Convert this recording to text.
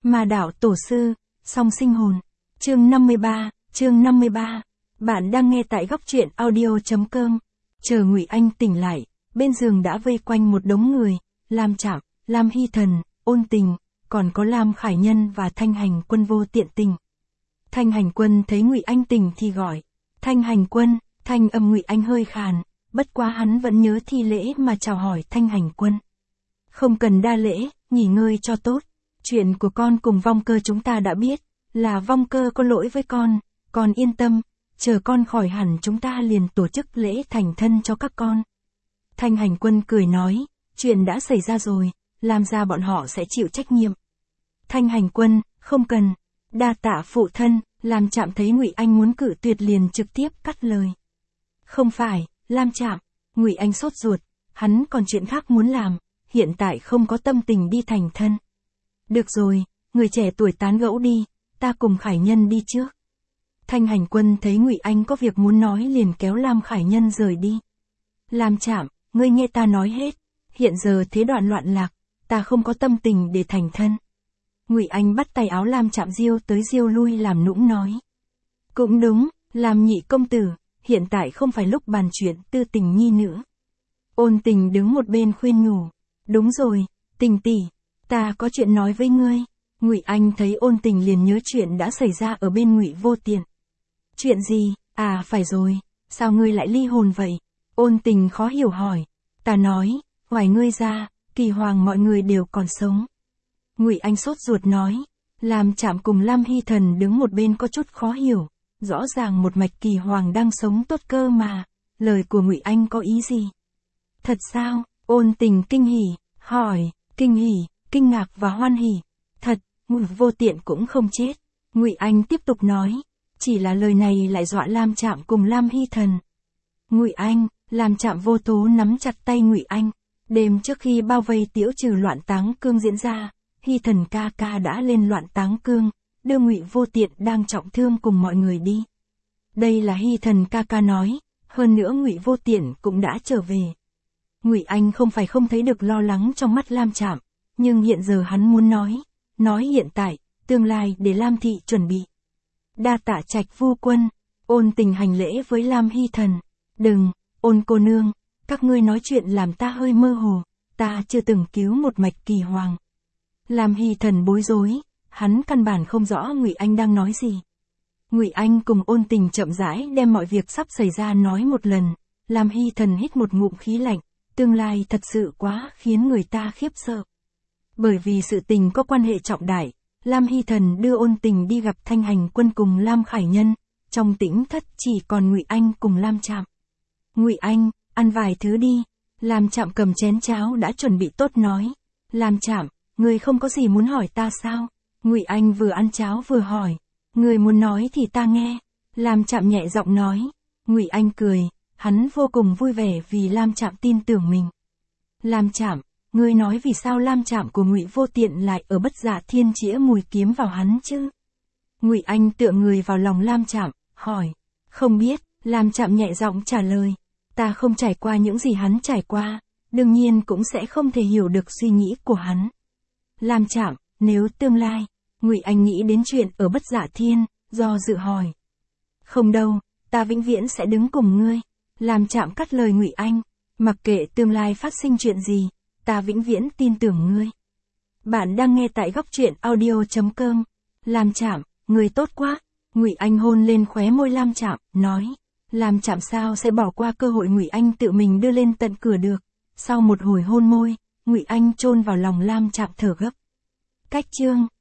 Ma đạo tổ sư, song sinh hồn. Chương 53. Bạn đang nghe tại góc truyện audio.com. Chờ Ngụy Anh tỉnh lại, bên giường đã vây quanh một đống người, Lam Trạm, Lam Hy Thần, Ôn Tình, còn có Lam Khải Nhân và Thanh Hành Quân vô tiện tình. Thanh Hành Quân thấy Ngụy Anh tỉnh thì gọi, Thanh Hành Quân, thanh âm Ngụy Anh hơi khàn, bất quá hắn vẫn nhớ thi lễ mà chào hỏi Thanh Hành Quân. Không cần đa lễ, nghỉ ngơi cho tốt. Chuyện của con cùng Vong Cơ chúng ta đã biết, là Vong Cơ có lỗi với con yên tâm, chờ con khỏi hẳn chúng ta liền tổ chức lễ thành thân cho các con. Thanh Hành Quân cười nói, chuyện đã xảy ra rồi, làm ra bọn họ sẽ chịu trách nhiệm. Thanh Hành Quân, không cần, đa tạ phụ thân, Lam Trạm thấy Ngụy Anh muốn cự tuyệt liền trực tiếp cắt lời. Không phải, Lam Trạm, Ngụy Anh sốt ruột, hắn còn chuyện khác muốn làm, hiện tại không có tâm tình đi thành thân. Được rồi, người trẻ tuổi tán gẫu đi, ta cùng Khải Nhân đi trước. Thanh Hành Quân thấy Ngụy Anh có việc muốn nói liền kéo Lam Khải Nhân rời đi. Lam Trạm, ngươi nghe ta nói hết, hiện giờ thế đoạn loạn lạc, ta không có tâm tình để thành thân. Ngụy Anh bắt tay áo Lam Trạm diêu tới diêu lui làm nũng nói. Cũng đúng, Lam nhị công tử, hiện tại không phải lúc bàn chuyện tư tình nhi nữa. Ôn Tình đứng một bên khuyên nhủ. Đúng rồi, Tình tỷ, ta có chuyện nói với ngươi. Ngụy Anh thấy Ôn Tình liền nhớ chuyện đã xảy ra ở bên Ngụy Vô Tiện. Chuyện gì? À phải rồi, sao ngươi lại ly hôn vậy? Ôn Tình khó hiểu hỏi. Ta nói, ngoài ngươi ra, Kỳ Hoàng mọi người đều còn sống. Ngụy Anh sốt ruột nói. Lam Trạm cùng Lam Hy Thần đứng một bên có chút khó hiểu. Rõ ràng một mạch Kỳ Hoàng đang sống tốt cơ mà. Lời của Ngụy Anh có ý gì? Thật sao? Ôn Tình kinh hỉ, hỏi, kinh hỉ, kinh ngạc và hoan hỉ. Thật, Ngụy Vô Tiện cũng không chết. Ngụy Anh tiếp tục nói, chỉ là lời này lại dọa Lam Trạm cùng Lam Hy Thần. Ngụy Anh, Lam Trạm vô tố nắm chặt tay Ngụy Anh. Đêm trước khi bao vây tiễu trừ loạn táng cương diễn ra, Hy Thần ca ca đã lên loạn táng cương, đưa Ngụy Vô Tiện đang trọng thương cùng mọi người đi. Đây là Hy Thần ca ca nói, hơn nữa Ngụy Vô Tiện cũng đã trở về. Ngụy Anh không phải không thấy được lo lắng trong mắt Lam Trạm, nhưng hiện giờ hắn muốn nói hiện tại, tương lai để Lam thị chuẩn bị. Đa tạ Trạch Vu Quân, Ôn Tình hành lễ với Lam Hy Thần. Đừng, Ôn cô nương, các ngươi nói chuyện làm ta hơi mơ hồ, ta chưa từng cứu một mạch Kỳ Hoàng. Lam Hy Thần bối rối, hắn căn bản không rõ Ngụy Anh đang nói gì. Ngụy Anh cùng Ôn Tình chậm rãi đem mọi việc sắp xảy ra nói một lần. Lam Hy Thần hít một ngụm khí lạnh, tương lai thật sự quá khiến người ta khiếp sợ. Bởi vì sự tình có quan hệ trọng đại, Lam Hy Thần đưa Ôn Tình đi gặp Thanh Hành Quân cùng Lam Khải Nhân, trong tĩnh thất chỉ còn Ngụy Anh cùng Lam Trạm. Ngụy Anh, ăn vài thứ đi. Lam Trạm cầm chén cháo đã chuẩn bị tốt nói. Lam Trạm, ngươi không có gì muốn hỏi ta sao? Ngụy Anh vừa ăn cháo vừa hỏi. Ngươi muốn nói thì ta nghe. Lam Trạm nhẹ giọng nói. Ngụy Anh cười, hắn vô cùng vui vẻ vì Lam Trạm tin tưởng mình. Lam Trạm, ngươi nói vì sao Lam Trạm của Ngụy Vô Tiện lại ở Bất Dạ Thiên chĩa mùi kiếm vào hắn chứ? Ngụy Anh tựa người vào lòng Lam Trạm, hỏi. Không biết, Lam Trạm nhẹ giọng trả lời. Ta không trải qua những gì hắn trải qua, đương nhiên cũng sẽ không thể hiểu được suy nghĩ của hắn. Lam Trạm, nếu tương lai, Ngụy Anh nghĩ đến chuyện ở Bất Dạ Thiên, do dự hỏi. Không đâu, ta vĩnh viễn sẽ đứng cùng ngươi. Lam Trạm cắt lời Ngụy Anh, mặc kệ tương lai phát sinh chuyện gì, ta vĩnh viễn tin tưởng ngươi. Bạn đang nghe tại góc truyện audio.com. Lam Trạm, ngươi tốt quá. Ngụy Anh hôn lên khóe môi Lam Trạm, nói. Lam Trạm sao sẽ bỏ qua cơ hội Ngụy Anh tự mình đưa lên tận cửa được. Sau một hồi hôn môi, Ngụy Anh chôn vào lòng Lam Trạm thở gấp. Cách chương